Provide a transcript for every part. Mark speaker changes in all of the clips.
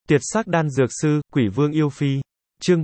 Speaker 1: Tiệt sắc đan dược sư, quỷ vương yêu phi. Chương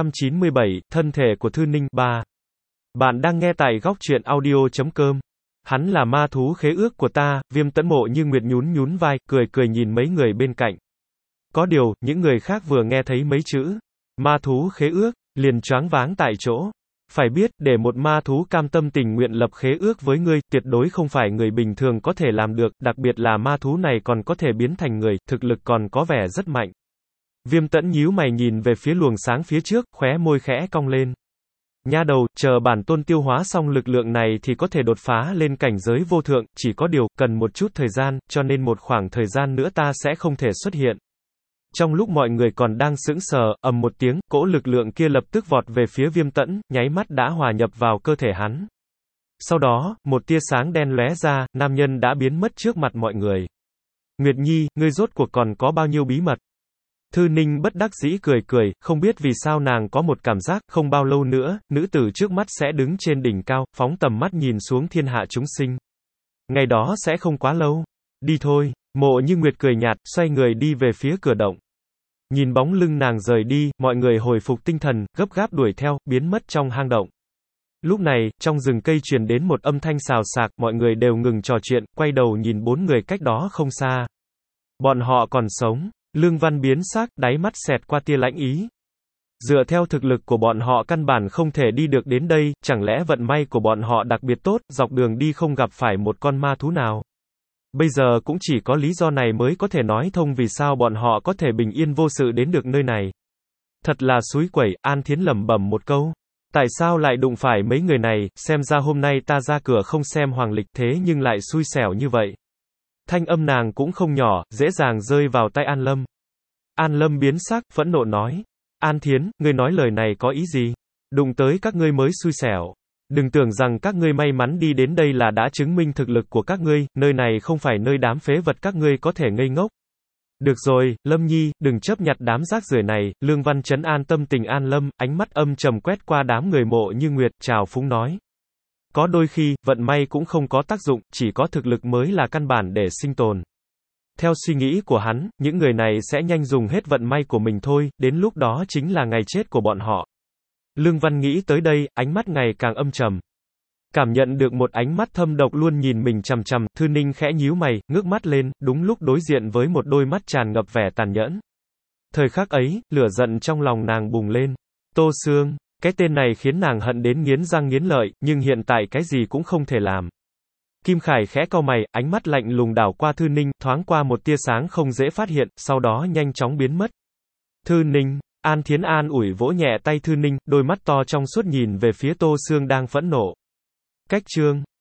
Speaker 1: 797, thân thể của Thư Ninh 3. Bạn đang nghe tại góc truyện audio.com. Hắn là ma thú khế ước của ta, Viêm Tẫn Mộ Như Nguyệt nhún vai, cười nhìn mấy người bên cạnh. Có điều, những người khác vừa nghe thấy mấy chữ ma thú khế ước, liền choáng váng tại chỗ. Phải biết, để một ma thú cam tâm tình nguyện lập khế ước với ngươi, tuyệt đối không phải người bình thường có thể làm được, đặc biệt là ma thú này còn có thể biến thành người, thực lực còn có vẻ rất mạnh. Viêm Tẫn nhíu mày nhìn về phía luồng sáng phía trước, khóe môi khẽ cong lên. Nha đầu, chờ bản tôn tiêu hóa xong lực lượng này thì có thể đột phá lên cảnh giới vô thượng, chỉ có điều, cần một chút thời gian, cho nên một khoảng thời gian nữa ta sẽ không thể xuất hiện. Trong lúc mọi người còn đang sững sờ, ầm một tiếng, cỗ lực lượng kia lập tức vọt về phía Viêm Tẫn, nháy mắt đã hòa nhập vào cơ thể hắn. Sau đó, một tia sáng đen lóe ra, nam nhân đã biến mất trước mặt mọi người. Nguyệt Nhi, ngươi rốt cuộc còn có bao nhiêu bí mật? Thư Ninh bất đắc dĩ cười, không biết vì sao nàng có một cảm giác, không bao lâu nữa, nữ tử trước mắt sẽ đứng trên đỉnh cao, phóng tầm mắt nhìn xuống thiên hạ chúng sinh. Ngày đó sẽ không quá lâu. Đi thôi. Mộ Như Nguyệt cười nhạt, xoay người đi về phía cửa động. Nhìn bóng lưng nàng rời đi, mọi người hồi phục tinh thần, gấp gáp đuổi theo, biến mất trong hang động. Lúc này, trong rừng cây truyền đến một âm thanh xào xạc, mọi người đều ngừng trò chuyện, quay đầu nhìn bốn người cách đó không xa. Bọn họ còn sống. Lương Văn biến sắc, đáy mắt xẹt qua tia lãnh ý. Dựa theo thực lực của bọn họ căn bản không thể đi được đến đây, chẳng lẽ vận may của bọn họ đặc biệt tốt, dọc đường đi không gặp phải một con ma thú nào. Bây giờ cũng chỉ có lý do này mới có thể nói thông vì sao bọn họ có thể bình yên vô sự đến được nơi này. Thật là xúi quẩy, An Thiến lẩm bẩm một câu. Tại sao lại đụng phải mấy người này, xem ra hôm nay ta ra cửa không xem hoàng lịch thế nhưng lại xui xẻo như vậy. Thanh âm nàng cũng không nhỏ, dễ dàng rơi vào tai An Lâm. An Lâm biến sắc, phẫn nộ nói. An Thiến, ngươi nói lời này có ý gì? Đụng tới các ngươi mới xui xẻo. Đừng tưởng rằng các ngươi may mắn đi đến đây là đã chứng minh thực lực của các ngươi, nơi này không phải nơi đám phế vật các ngươi có thể ngây ngốc. Được rồi, Lâm Nhi, đừng chấp nhặt đám rác rưởi này, Lương Văn trấn an tâm tình An Lâm, ánh mắt âm trầm quét qua đám người Mộ Như Nguyệt, chào phúng nói. Có đôi khi, vận may cũng không có tác dụng, chỉ có thực lực mới là căn bản để sinh tồn. Theo suy nghĩ của hắn, những người này sẽ nhanh dùng hết vận may của mình thôi, đến lúc đó chính là ngày chết của bọn họ. Lương Văn nghĩ tới đây, ánh mắt ngày càng âm trầm. Cảm nhận được một ánh mắt thâm độc luôn nhìn mình chằm chằm, Thư Ninh khẽ nhíu mày, ngước mắt lên, đúng lúc đối diện với một đôi mắt tràn ngập vẻ tàn nhẫn. Thời khắc ấy, lửa giận trong lòng nàng bùng lên. Tô Sương, cái tên này khiến nàng hận đến nghiến răng nghiến lợi, nhưng hiện tại cái gì cũng không thể làm. Kim Khải khẽ cau mày, ánh mắt lạnh lùng đảo qua Thư Ninh, thoáng qua một tia sáng không dễ phát hiện, sau đó nhanh chóng biến mất. Thư Ninh, An Thiến an ủi vỗ nhẹ tay Thư Ninh, đôi mắt to trong suốt nhìn về phía Tô Sương đang phẫn nộ. Cách chương